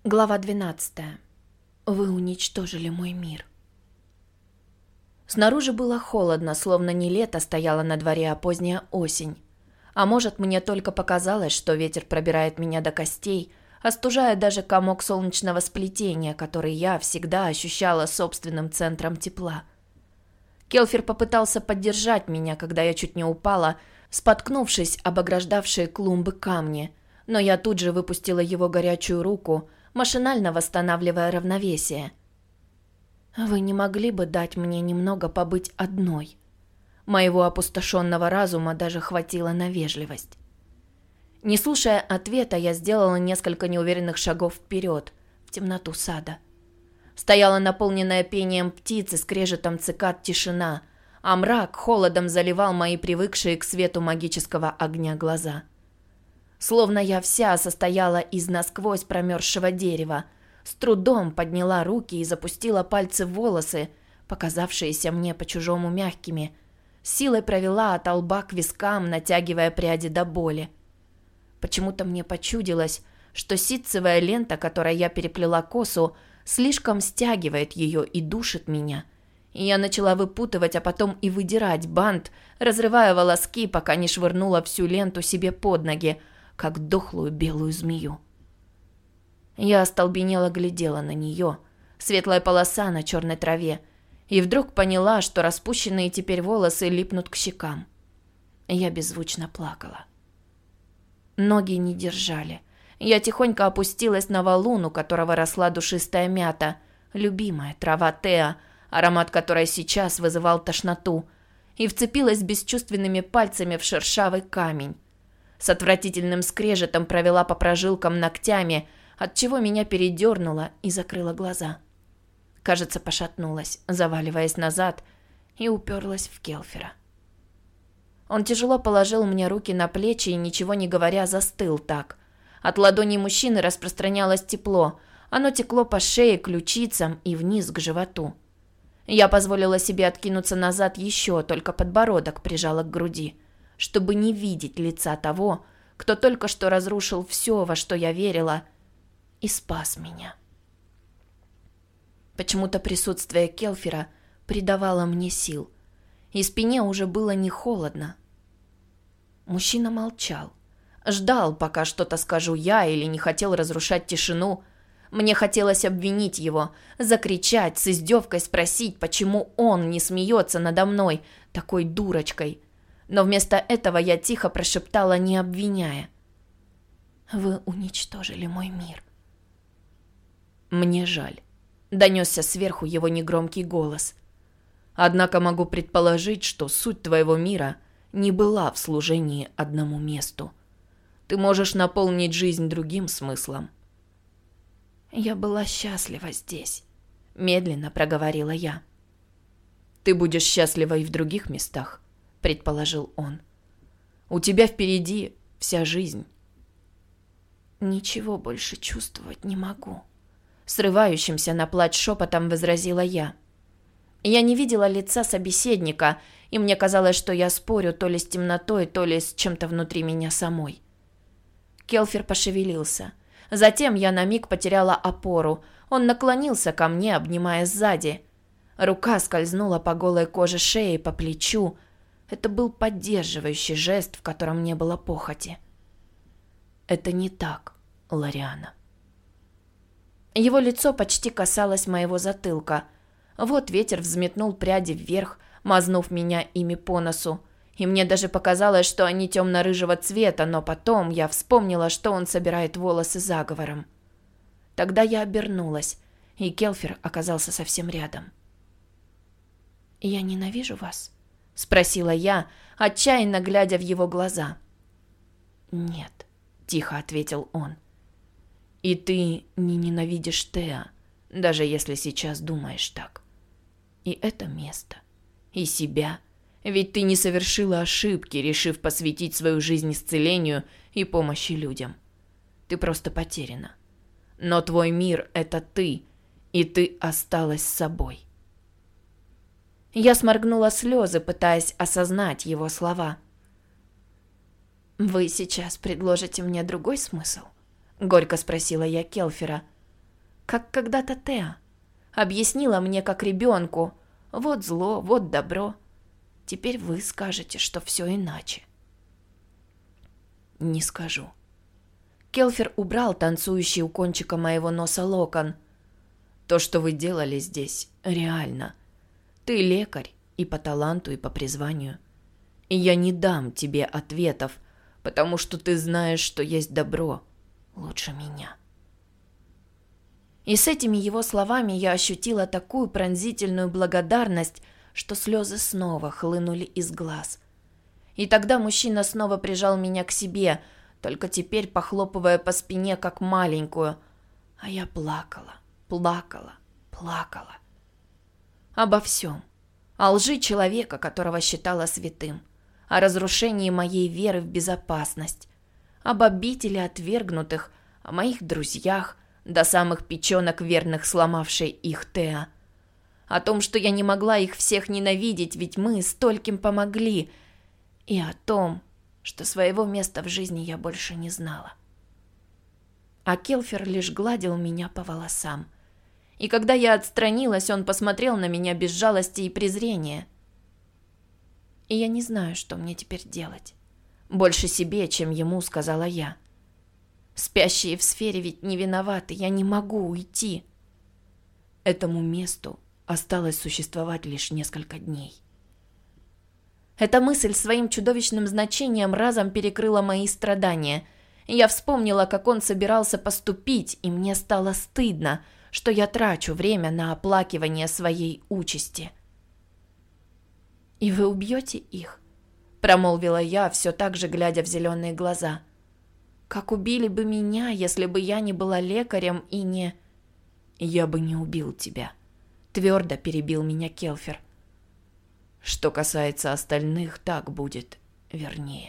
Глава 12. Вы уничтожили мой мир. Снаружи было холодно, словно не лето стояло на дворе, а поздняя осень. А может, мне только показалось, что ветер пробирает меня до костей, остужая даже комок солнечного сплетения, который я всегда ощущала собственным центром тепла. Келфер попытался поддержать меня, когда я чуть не упала, споткнувшись об ограждавшие клумбы камни, но я тут же выпустила его горячую руку, машинально восстанавливая равновесие. «Вы не могли бы дать мне немного побыть одной?» Моего опустошенного разума даже хватило на вежливость. Не слушая ответа, я сделала несколько неуверенных шагов вперед, в темноту сада. Стояла наполненная пением птиц и скрежетом цикад тишина, а мрак холодом заливал мои привыкшие к свету магического огня глаза. Словно я вся состояла из насквозь промерзшего дерева, с трудом подняла руки и запустила пальцы в волосы, показавшиеся мне по-чужому мягкими, с силой провела от лба к вискам, натягивая пряди до боли. Почему-то мне почудилось, что ситцевая лента, которой я переплела косу, слишком стягивает ее и душит меня. И я начала выпутывать, а потом и выдирать бант, разрывая волоски, пока не швырнула всю ленту себе под ноги, как дохлую белую змею. Я остолбенело глядела на нее, светлая полоса на черной траве, и вдруг поняла, что распущенные теперь волосы липнут к щекам. Я беззвучно плакала. Ноги не держали. Я тихонько опустилась на валун, у которого росла душистая мята, любимая трава Теа, аромат которой сейчас вызывал тошноту, и вцепилась бесчувственными пальцами в шершавый камень. С отвратительным скрежетом провела по прожилкам ногтями, отчего меня передернуло и закрыла глаза. Кажется, пошатнулась, заваливаясь назад, и уперлась в Келфера. Он тяжело положил мне руки на плечи и, ничего не говоря, застыл так. От ладоней мужчины распространялось тепло, оно текло по шее, ключицам и вниз к животу. Я позволила себе откинуться назад еще, только подбородок прижала к груди, чтобы не видеть лица того, кто только что разрушил все, во что я верила, и спас меня. Почему-то присутствие Келфера придавало мне сил, и спине уже было не холодно. Мужчина молчал, ждал, пока что-то скажу я, или не хотел разрушать тишину. Мне хотелось обвинить его, закричать, с издевкой спросить, почему он не смеется надо мной, такой дурочкой. Но вместо этого я тихо прошептала, не обвиняя: «Вы уничтожили мой мир». «Мне жаль», — донесся сверху его негромкий голос. «Однако могу предположить, что суть твоего мира не была в служении одному месту. Ты можешь наполнить жизнь другим смыслом». «Я была счастлива здесь», — медленно проговорила я. «Ты будешь счастлива и в других местах», — предположил он. «У тебя впереди вся жизнь». «Ничего больше чувствовать не могу», — срывающимся на плач шепотом возразила я. Я не видела лица собеседника, и мне казалось, что я спорю то ли с темнотой, то ли с чем-то внутри меня самой. Келфер пошевелился. Затем я на миг потеряла опору. Он наклонился ко мне, обнимая сзади. Рука скользнула по голой коже шеи, по плечу. Это был поддерживающий жест, в котором не было похоти. «Это не так, Лориана». Его лицо почти касалось моего затылка. Вот ветер взметнул пряди вверх, мазнув меня ими по носу. И мне даже показалось, что они темно-рыжего цвета, но потом я вспомнила, что он собирает волосы заговором. Тогда я обернулась, и Келфер оказался совсем рядом. «Я ненавижу вас?» — спросила я, отчаянно глядя в его глаза. «Нет», — тихо ответил он. «И ты не ненавидишь Теа, даже если сейчас думаешь так. И это место, и себя. Ведь ты не совершила ошибки, решив посвятить свою жизнь исцелению и помощи людям. Ты просто потеряна. Но твой мир — это ты, и ты осталась собой». Я сморгнула слезы, пытаясь осознать его слова. «Вы сейчас предложите мне другой смысл?» — горько спросила я Келфера. как когда-то Теа. Объяснила мне как ребенку: вот зло, вот добро. Теперь вы скажете, что все иначе. Не скажу. Келфер убрал танцующий у кончика моего носа локон. То, что вы делали здесь, реально. Ты лекарь и по таланту, и по призванию. И я не дам тебе ответов, потому что ты знаешь, что есть добро лучше меня. И с этими его словами я ощутила такую пронзительную благодарность, что слезы снова хлынули из глаз. И тогда мужчина снова прижал меня к себе, только теперь похлопывая по спине, как маленькую. А я плакала, плакала, плакала. Обо всем. О лжи человека, которого считала святым. О разрушении моей веры в безопасность. Об обители отвергнутых, о моих друзьях, до самых печенок верных сломавшей их Теа. О том, что я не могла их всех ненавидеть, ведь мы стольким помогли. И о том, что своего места в жизни я больше не знала. А Келфер лишь гладил меня по волосам. И когда я отстранилась, он посмотрел на меня без жалости и презрения. И я не знаю, что мне теперь делать. Больше себе, чем ему, сказала я. Спящие в сфере ведь не виноваты, я не могу уйти. Этому месту осталось существовать лишь несколько дней. Эта мысль своим чудовищным значением разом перекрыла мои страдания. Я вспомнила, как он собирался поступить, и мне стало стыдно, что я трачу время на оплакивание своей участи. «И вы убьете их?» – промолвила я, все так же глядя в зеленые глаза. «Как убили бы меня, если бы я не была лекарем и не...» «Я бы не убил тебя», – твердо перебил меня Келфер. «Что касается остальных, так будет вернее».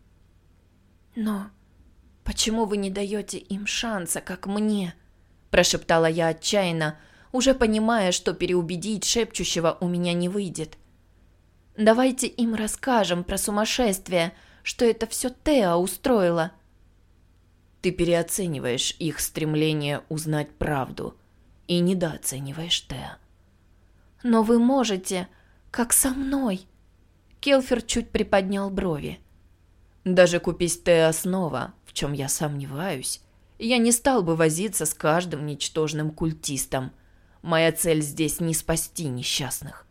«Но почему вы не даете им шанса, как мне?» – прошептала я отчаянно, уже понимая, что переубедить шепчущего у меня не выйдет. «Давайте им расскажем про сумасшествие, что это все Теа устроила». «Ты переоцениваешь их стремление узнать правду и недооцениваешь Теа». «Но вы можете, как со мной». Келфер чуть приподнял брови. «Даже купись Теа снова, в чем я сомневаюсь, я не стал бы возиться с каждым ничтожным культистом. Моя цель здесь не спасти несчастных».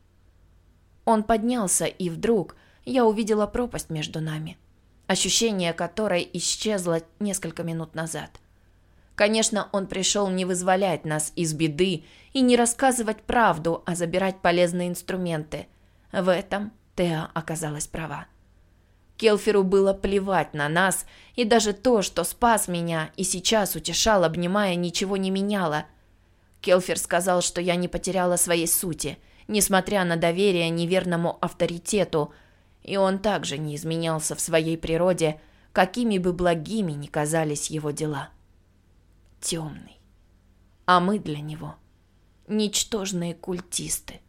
Он поднялся, и вдруг я увидела пропасть между нами, ощущение которой исчезло несколько минут назад. Конечно, он пришел не вызволять нас из беды и не рассказывать правду, а забирать полезные инструменты. В этом Теа оказалась права. Келферу было плевать на нас, и даже то, что спас меня и сейчас утешал, обнимая, ничего не меняло. Келфер сказал, что я не потеряла своей сути, несмотря на доверие неверному авторитету, и он также не изменялся в своей природе, какими бы благими ни казались его дела. Темный. А мы для него ничтожные культисты.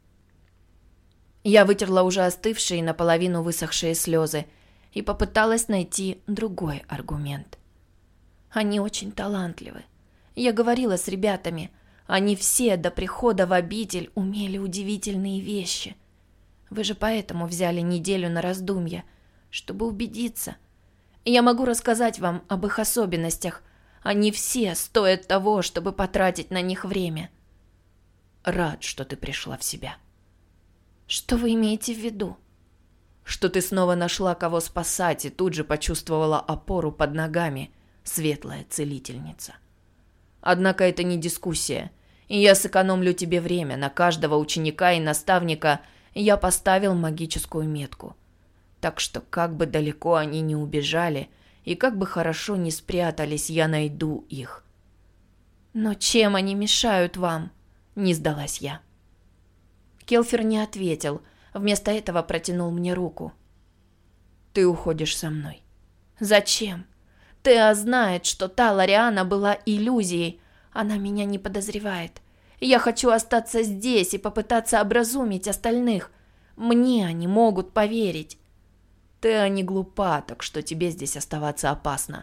Я вытерла уже остывшие и наполовину высохшие слезы и попыталась найти другой аргумент. Они очень талантливы. Я говорила с ребятами. Они все до прихода в обитель умели удивительные вещи. Вы же поэтому взяли неделю на раздумья, чтобы убедиться. Я могу рассказать вам об их особенностях. Они все стоят того, чтобы потратить на них время. Рад, что ты пришла в себя. Что вы имеете в виду? Что ты снова нашла, кого спасать, и тут же почувствовала опору под ногами, светлая целительница. Однако это не дискуссия, и я сэкономлю тебе время. На каждого ученика и наставника я поставил магическую метку. Так что как бы далеко они ни убежали, и как бы хорошо ни спрятались, я найду их. Но чем они мешают вам? Не сдалась я. Келфер не ответил, вместо этого протянул мне руку. Ты уходишь со мной. Зачем? Теа знает, что та Лориана была иллюзией. Она меня не подозревает. Я хочу остаться здесь и попытаться образумить остальных. Мне они могут поверить. Теа не глупа, так что тебе здесь оставаться опасно.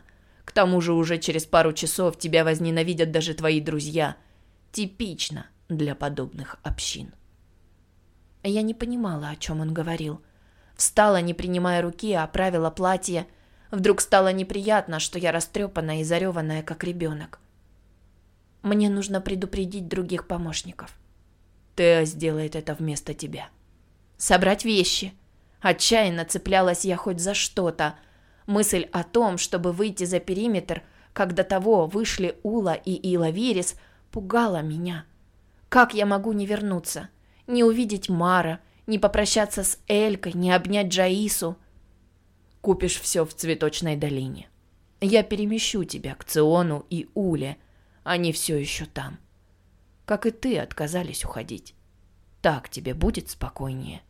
К тому же уже через пару часов тебя возненавидят даже твои друзья. Типично для подобных общин. Я не понимала, о чем он говорил. Встала, не принимая руки, оправила платье. Вдруг стало неприятно, что я растрепанная и зареванная, как ребенок. Мне нужно предупредить других помощников. Теа сделает это вместо тебя. Собрать вещи. Отчаянно цеплялась я хоть за что-то. Мысль о том, чтобы выйти за периметр, как до того вышли Ула и Ила Вирис, пугала меня. Как я могу не вернуться? Не увидеть Мара, не попрощаться с Элькой, не обнять Джаису? Купишь все в Цветочной долине. Я перемещу тебя к Циону и Уле. Они все еще там. Как и ты, отказались уходить. Так тебе будет спокойнее.